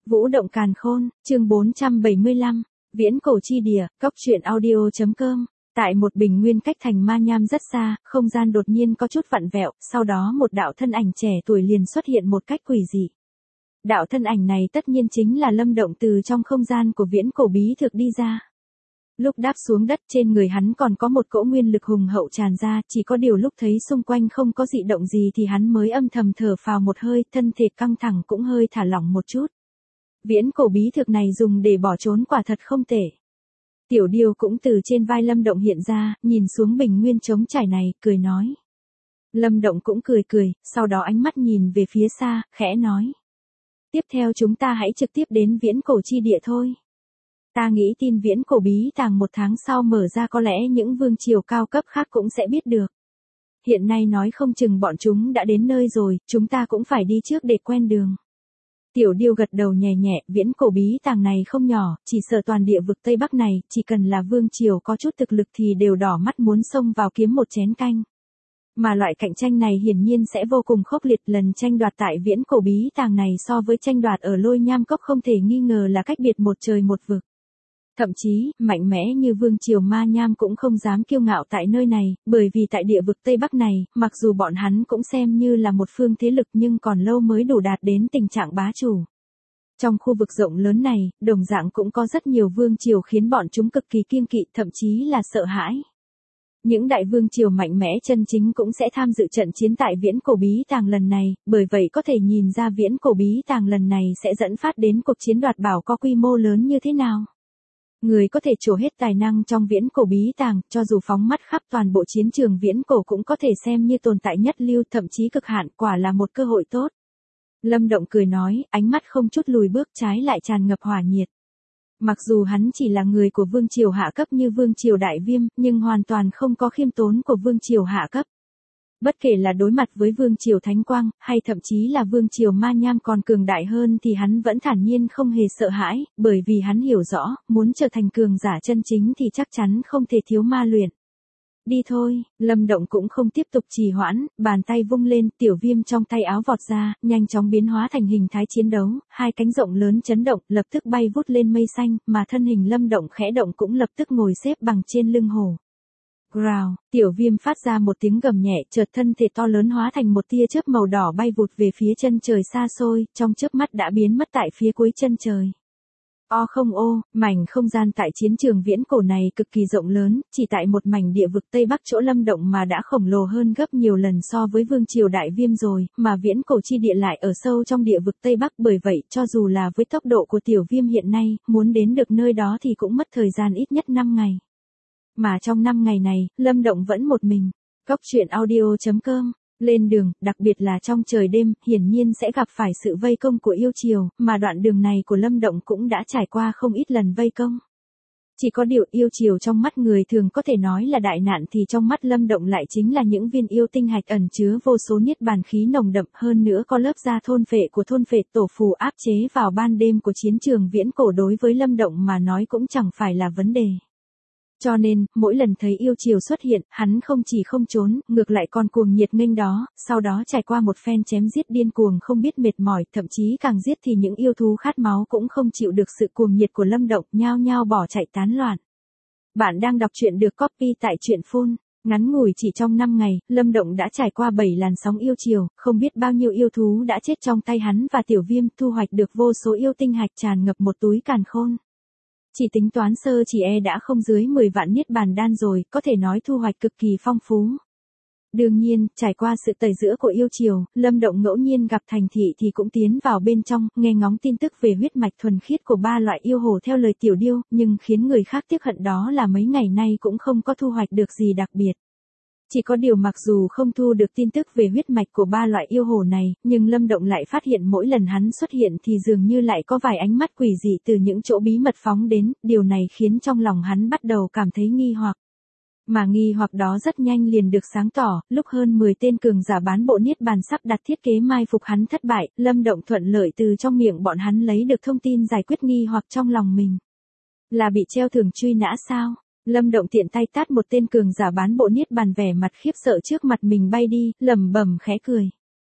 Vũ động càn khôn, chương 475, Viễn cổ chi địa, cóc truyện audio.com. Tại một bình nguyên cách thành ma nham rất xa, không gian đột nhiên có chút vặn vẹo, sau đó một đạo thân ảnh trẻ tuổi liền xuất hiện một cách quỷ dị. Đạo thân ảnh này tất nhiên chính là Lâm Động từ trong không gian của viễn cổ bí thực đi ra. Lúc đáp xuống đất trên người hắn còn có một cỗ nguyên lực hùng hậu tràn ra, chỉ có điều lúc thấy xung quanh không có dị động gì thì hắn mới âm thầm thở phào một hơi, thân thể căng thẳng cũng hơi thả lỏng một chút. Viễn cổ bí thực này dùng để bỏ trốn quả thật không tệ. Tiểu Điêu cũng từ trên vai Lâm Động hiện ra, nhìn xuống bình nguyên trống trải này, cười nói. Lâm Động cũng cười cười, sau đó ánh mắt nhìn về phía xa, khẽ nói. Tiếp theo chúng ta hãy trực tiếp đến viễn cổ chi địa thôi. Ta nghĩ tin viễn cổ bí tàng 1 tháng sau mở ra có lẽ những vương triều cao cấp khác cũng sẽ biết được. Hiện nay nói không chừng bọn chúng đã đến nơi rồi, chúng ta cũng phải đi trước để quen đường. Tiểu Điêu gật đầu nhẹ nhẹ, viễn cổ bí tàng này không nhỏ, chỉ sợ toàn địa vực Tây Bắc này, chỉ cần là vương triều có chút thực lực thì đều đỏ mắt muốn xông vào kiếm một chén canh. Mà loại cạnh tranh này hiển nhiên sẽ vô cùng khốc liệt, lần tranh đoạt tại viễn cổ bí tàng này so với tranh đoạt ở Lôi Nham Cốc không thể nghi ngờ là cách biệt một trời một vực. Thậm chí, mạnh mẽ như vương triều ma nham cũng không dám kiêu ngạo tại nơi này, bởi vì tại địa vực Tây Bắc này, mặc dù bọn hắn cũng xem như là một phương thế lực nhưng còn lâu mới đủ đạt đến tình trạng bá chủ. Trong khu vực rộng lớn này, đồng dạng cũng có rất nhiều vương triều khiến bọn chúng cực kỳ kiêng kỵ, thậm chí là sợ hãi. Những đại vương triều mạnh mẽ chân chính cũng sẽ tham dự trận chiến tại viễn cổ bí tàng lần này, bởi vậy có thể nhìn ra viễn cổ bí tàng lần này sẽ dẫn phát đến cuộc chiến đoạt bảo có quy mô lớn như thế nào. Người có thể trổ hết tài năng trong viễn cổ bí tàng, cho dù phóng mắt khắp toàn bộ chiến trường viễn cổ cũng có thể xem như tồn tại nhất lưu, thậm chí cực hạn, quả là một cơ hội tốt. Lâm Động cười nói, ánh mắt không chút lùi bước, trái lại tràn ngập hỏa nhiệt. Mặc dù hắn chỉ là người của vương triều hạ cấp như vương triều Đại Viêm, nhưng hoàn toàn không có khiêm tốn của vương triều hạ cấp. Bất kể là đối mặt với vương triều Thánh Quang, hay thậm chí là vương triều Ma Nham còn cường đại hơn thì hắn vẫn thản nhiên không hề sợ hãi, bởi vì hắn hiểu rõ, muốn trở thành cường giả chân chính thì chắc chắn không thể thiếu ma luyện. Đi thôi, Lâm Động cũng không tiếp tục trì hoãn, bàn tay vung lên, tiểu viêm trong tay áo vọt ra, nhanh chóng biến hóa thành hình thái chiến đấu, hai cánh rộng lớn chấn động, lập tức bay vút lên mây xanh, mà thân hình Lâm Động khẽ động cũng lập tức ngồi xếp bằng trên lưng hổ. Growl, tiểu viêm phát ra một tiếng gầm nhẹ, chợt thân thể to lớn hóa thành một tia chớp màu đỏ bay vụt về phía chân trời xa xôi, trong chớp mắt đã biến mất tại phía cuối chân trời. Mảnh không gian tại chiến trường viễn cổ này cực kỳ rộng lớn, chỉ tại một mảnh địa vực Tây Bắc chỗ Lâm Động mà đã khổng lồ hơn gấp nhiều lần so với vương triều Đại Viêm rồi, mà viễn cổ chi địa lại ở sâu trong địa vực Tây Bắc, bởi vậy cho dù là với tốc độ của tiểu viêm hiện nay, muốn đến được nơi đó thì cũng mất thời gian ít nhất 5 ngày. Mà trong 5 ngày này, Lâm Động vẫn một mình. Cóc truyện audio.com. Lên đường, đặc biệt là trong trời đêm, hiển nhiên sẽ gặp phải sự vây công của yêu triều, mà đoạn đường này của Lâm Động cũng đã trải qua không ít lần vây công. Chỉ có điều yêu triều trong mắt người thường có thể nói là đại nạn thì trong mắt Lâm Động lại chính là những viên yêu tinh hạch ẩn chứa vô số niết bàn khí nồng đậm, hơn nữa có lớp da thôn phệ của thôn phệ tổ phù áp chế vào ban đêm của chiến trường viễn cổ, đối với Lâm Động mà nói cũng chẳng phải là vấn đề. Cho nên, mỗi lần thấy yêu triều xuất hiện, hắn không chỉ không trốn, ngược lại còn cuồng nhiệt nghênh đó, sau đó trải qua một phen chém giết điên cuồng không biết mệt mỏi, thậm chí càng giết thì những yêu thú khát máu cũng không chịu được sự cuồng nhiệt của Lâm Động, nhao nhao bỏ chạy tán loạn. Bạn đang đọc truyện được copy tại truyện phun. Ngắn ngủi chỉ trong 5 ngày, Lâm Động đã trải qua 7 làn sóng yêu triều, không biết bao nhiêu yêu thú đã chết trong tay hắn và tiểu viêm, thu hoạch được vô số yêu tinh hạch tràn ngập một túi càn khôn. Chỉ tính toán sơ chỉ đã không dưới 10 vạn niết bàn đan rồi, có thể nói thu hoạch cực kỳ phong phú. Đương nhiên, trải qua sự tẩy rửa của yêu triều, Lâm Động ngẫu nhiên gặp thành thị thì cũng tiến vào bên trong, nghe ngóng tin tức về huyết mạch thuần khiết của 3 loại yêu hồ theo lời tiểu điêu, nhưng khiến người khác tiếc hận đó là mấy ngày nay cũng không có thu hoạch được gì đặc biệt. Chỉ có điều mặc dù không thu được tin tức về huyết mạch của 3 loại yêu hồ này, nhưng Lâm Động lại phát hiện mỗi lần hắn xuất hiện thì dường như lại có vài ánh mắt quỷ dị từ những chỗ bí mật phóng đến, điều này khiến trong lòng hắn bắt đầu cảm thấy nghi hoặc. Mà nghi hoặc đó rất nhanh liền được sáng tỏ, lúc hơn 10 tên cường giả bán bộ niết bàn sắp đặt thiết kế mai phục hắn thất bại, Lâm Động thuận lợi từ trong miệng bọn hắn lấy được thông tin giải quyết nghi hoặc trong lòng mình. Là bị treo thưởng truy nã sao? Lâm Động tiện tay tát một tên cường giả bán bộ niết bàn vẻ mặt khiếp sợ trước mặt mình bay đi, lẩm bẩm khẽ cười.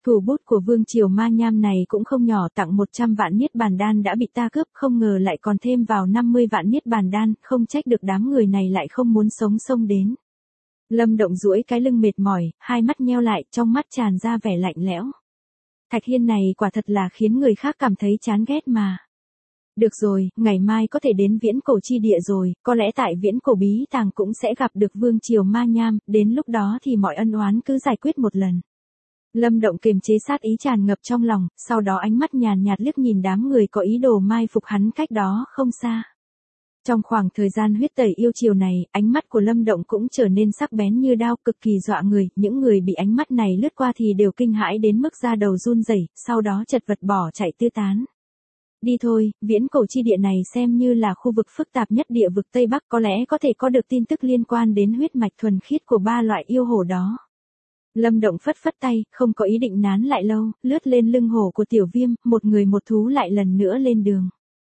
Thủ bút của Vương Triều Ma Nham này cũng không nhỏ, tặng 100 vạn Niết Bàn Đan đã bị ta cướp, không ngờ lại còn thêm vào 50 vạn Niết Bàn Đan, không trách được đám người này lại không muốn sống xông đến. Lâm Động duỗi cái lưng mệt mỏi, hai mắt nheo lại, trong mắt tràn ra vẻ lạnh lẽo. Thạch Hiên này quả thật là khiến người khác cảm thấy chán ghét mà. Được rồi, ngày mai có thể đến Viễn Cổ chi địa rồi, có lẽ tại Viễn Cổ bí tàng cũng sẽ gặp được Vương Triều Ma Nham, đến lúc đó thì mọi ân oán cứ giải quyết một lần. Lâm Động kiềm chế sát ý tràn ngập trong lòng, sau đó ánh mắt nhàn nhạt liếc nhìn đám người có ý đồ mai phục hắn cách đó không xa. Trong khoảng thời gian huyết tẩy yêu chiều này, ánh mắt của Lâm Động cũng trở nên sắc bén như đao, cực kỳ dọa người, những người bị ánh mắt này lướt qua thì đều kinh hãi đến mức da đầu run rẩy, sau đó chật vật bỏ chạy tứ tán. Đi thôi, Viễn Cổ chi địa này xem như là khu vực phức tạp nhất địa vực Tây Bắc, có lẽ có thể có được tin tức liên quan đến huyết mạch thuần khiết của ba loại yêu hổ đó. Lâm Động phất phất tay, không có ý định nán lại lâu, lướt lên lưng hổ của Tiểu Viêm, một người một thú lại lần nữa lên đường.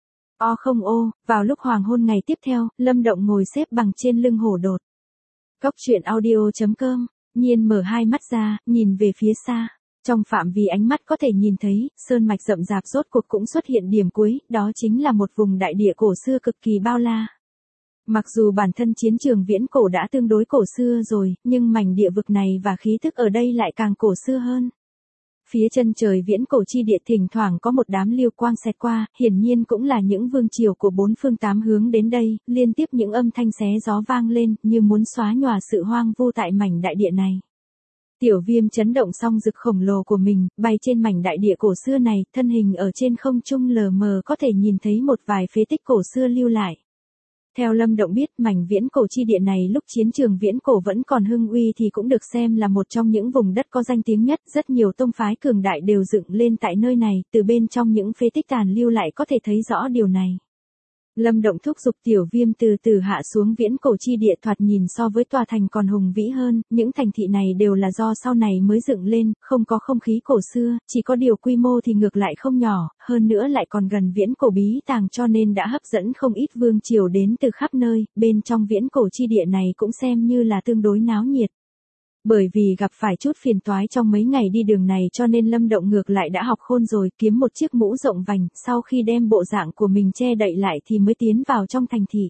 O không ô, vào lúc hoàng hôn ngày tiếp theo, Lâm Động ngồi xếp bằng trên lưng hổ đột. Cốc truyện audio.com, Nhiên mở hai mắt ra, nhìn về phía xa. Trong phạm vi ánh mắt có thể nhìn thấy, sơn mạch rậm rạp rốt cuộc cũng xuất hiện điểm cuối, đó chính là một vùng đại địa cổ xưa cực kỳ bao la. Mặc dù bản thân chiến trường Viễn Cổ đã tương đối cổ xưa rồi, nhưng mảnh địa vực này và khí thức ở đây lại càng cổ xưa hơn. Phía chân trời Viễn Cổ chi địa thỉnh thoảng có một đám lưu quang xẹt qua, hiển nhiên cũng là những vương triều của bốn phương tám hướng đến đây, liên tiếp những âm thanh xé gió vang lên, như muốn xóa nhòa sự hoang vu tại mảnh đại địa này. Tiểu Viêm chấn động song rực khổng lồ của mình, bay trên mảnh đại địa cổ xưa này, thân hình ở trên không trung lờ mờ có thể nhìn thấy một vài phế tích cổ xưa lưu lại. Theo Lâm Động biết, mảnh Viễn Cổ chi địa này lúc chiến trường Viễn Cổ vẫn còn hưng uy thì cũng được xem là một trong những vùng đất có danh tiếng nhất, rất nhiều tông phái cường đại đều dựng lên tại nơi này, từ bên trong những phế tích tàn lưu lại có thể thấy rõ điều này. Lâm Động thúc giục Tiểu Viêm từ từ hạ xuống Viễn Cổ chi địa, thoạt nhìn so với tòa thành còn hùng vĩ hơn, những thành thị này đều là do sau này mới dựng lên, không có không khí cổ xưa, chỉ có điều quy mô thì ngược lại không nhỏ, hơn nữa lại còn gần Viễn Cổ bí tàng cho nên đã hấp dẫn không ít vương triều đến từ khắp nơi, bên trong Viễn Cổ chi địa này cũng xem như là tương đối náo nhiệt. Bởi vì gặp phải chút phiền toái trong mấy ngày đi đường này cho nên Lâm Động ngược lại đã học khôn rồi, kiếm một chiếc mũ rộng vành, sau khi đem bộ dạng của mình che đậy lại thì mới tiến vào trong thành thị.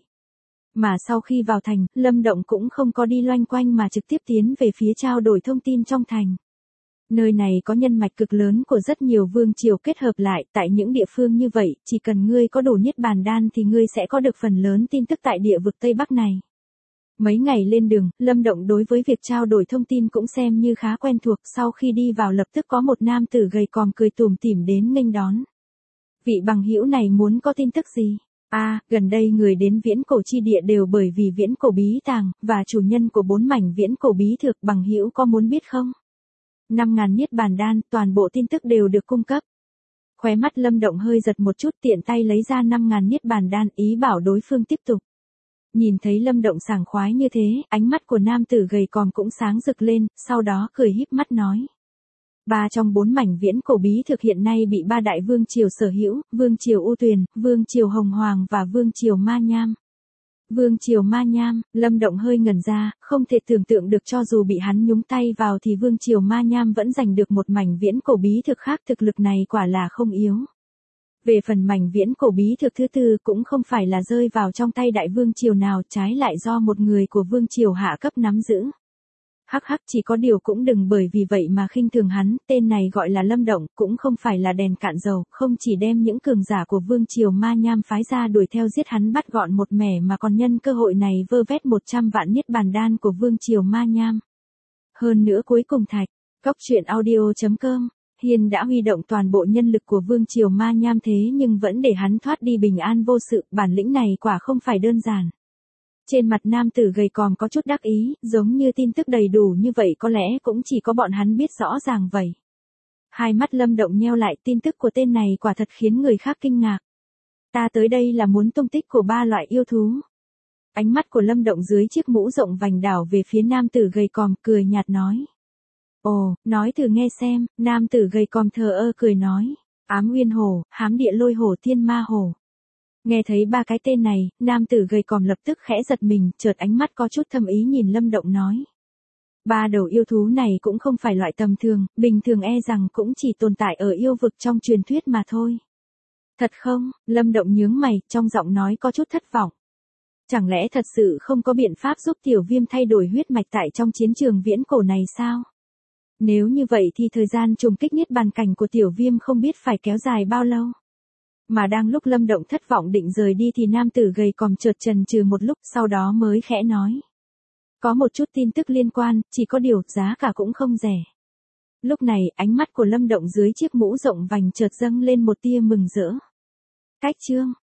Mà sau khi vào thành, Lâm Động cũng không có đi loanh quanh mà trực tiếp tiến về phía trao đổi thông tin trong thành. Nơi này có nhân mạch cực lớn của rất nhiều vương triều kết hợp lại, tại những địa phương như vậy, chỉ cần ngươi có đủ Niết Bàn Đan thì ngươi sẽ có được phần lớn tin tức tại địa vực Tây Bắc này. Mấy ngày lên đường, Lâm Động đối với việc trao đổi thông tin cũng xem như khá quen thuộc, sau khi đi vào lập tức có một nam tử gầy còm cười tủm tỉm đến nghênh đón. Vị bằng hữu này muốn có tin tức gì? Gần đây người đến Viễn Cổ chi địa đều bởi vì Viễn Cổ bí tàng, và chủ nhân của 4 mảnh Viễn Cổ bí thực, bằng hữu có muốn biết không? 5.000 Niết Bàn Đan, toàn bộ tin tức đều được cung cấp. Khóe mắt Lâm Động hơi giật một chút, tiện tay lấy ra 5.000 Niết Bàn Đan, ý bảo đối phương tiếp tục. Nhìn thấy Lâm Động sảng khoái như thế, ánh mắt của nam tử gầy còm cũng sáng rực lên, sau đó cười híp mắt nói. 3 trong 4 mảnh Viễn Cổ bí thực hiện nay bị 3 đại vương triều sở hữu, vương triều U Tuyền, vương triều Hồng Hoàng và vương triều Ma Nham. Vương triều Ma Nham, Lâm Động hơi ngẩn ra, không thể tưởng tượng được cho dù bị hắn nhúng tay vào thì vương triều Ma Nham vẫn giành được một mảnh Viễn Cổ bí thực khác, thực lực này quả là không yếu. Về phần mảnh Viễn Cổ bí thực thứ tư cũng không phải là rơi vào trong tay đại vương triều nào, trái lại do một người của vương triều hạ cấp nắm giữ. Hắc, chỉ có điều cũng đừng bởi vì vậy mà khinh thường hắn, tên này gọi là Lâm Động, cũng không phải là đèn cạn dầu, không chỉ đem những cường giả của vương triều Ma Nham phái ra đuổi theo giết hắn bắt gọn một mẻ mà còn nhân cơ hội này vơ vét 100 vạn Niết Bàn Đan của vương triều Ma Nham. Hơn nữa cuối cùng Cốc truyện audio.com, Hiên đã huy động toàn bộ nhân lực của vương triều Ma Nham thế nhưng vẫn để hắn thoát đi bình an vô sự, bản lĩnh này quả không phải đơn giản. Trên mặt nam tử gầy còm có chút đắc ý, giống như tin tức đầy đủ như vậy có lẽ cũng chỉ có bọn hắn biết rõ ràng vậy. Hai mắt Lâm Động nheo lại, tin tức của tên này quả thật khiến người khác kinh ngạc. Ta tới đây là muốn tung tích của 3 loại yêu thú. Ánh mắt của Lâm Động dưới chiếc mũ rộng vành đảo về phía nam tử gầy còm, cười nhạt nói. Ồ, nói thử nghe xem, nam tử gầy còm thờ ơ cười nói. Ám Uyên Hổ, Hám Địa Lôi Hổ, Thiên Ma Hổ. Nghe thấy 3 cái tên này, nam tử gầy còm lập tức khẽ giật mình, chợt ánh mắt có chút thâm ý nhìn Lâm Động nói. Ba đầu yêu thú này cũng không phải loại tầm thường, bình thường e rằng cũng chỉ tồn tại ở yêu vực trong truyền thuyết mà thôi. Thật không? Lâm Động nhướng mày, trong giọng nói có chút thất vọng. Chẳng lẽ thật sự không có biện pháp giúp Tiểu Viêm thay đổi huyết mạch tại trong chiến trường viễn cổ này sao? Nếu như vậy thì thời gian trùng kích niết bàn cảnh của Tiểu Viêm không biết phải kéo dài bao lâu. Mà đang lúc Lâm Động thất vọng định rời đi thì nam tử gầy còm chợt chần chừ một lúc, sau đó mới khẽ nói. Có một chút tin tức liên quan, chỉ có điều giá cả cũng không rẻ. Lúc này ánh mắt của Lâm Động dưới chiếc mũ rộng vành chợt dâng lên một tia mừng rỡ. Cách chương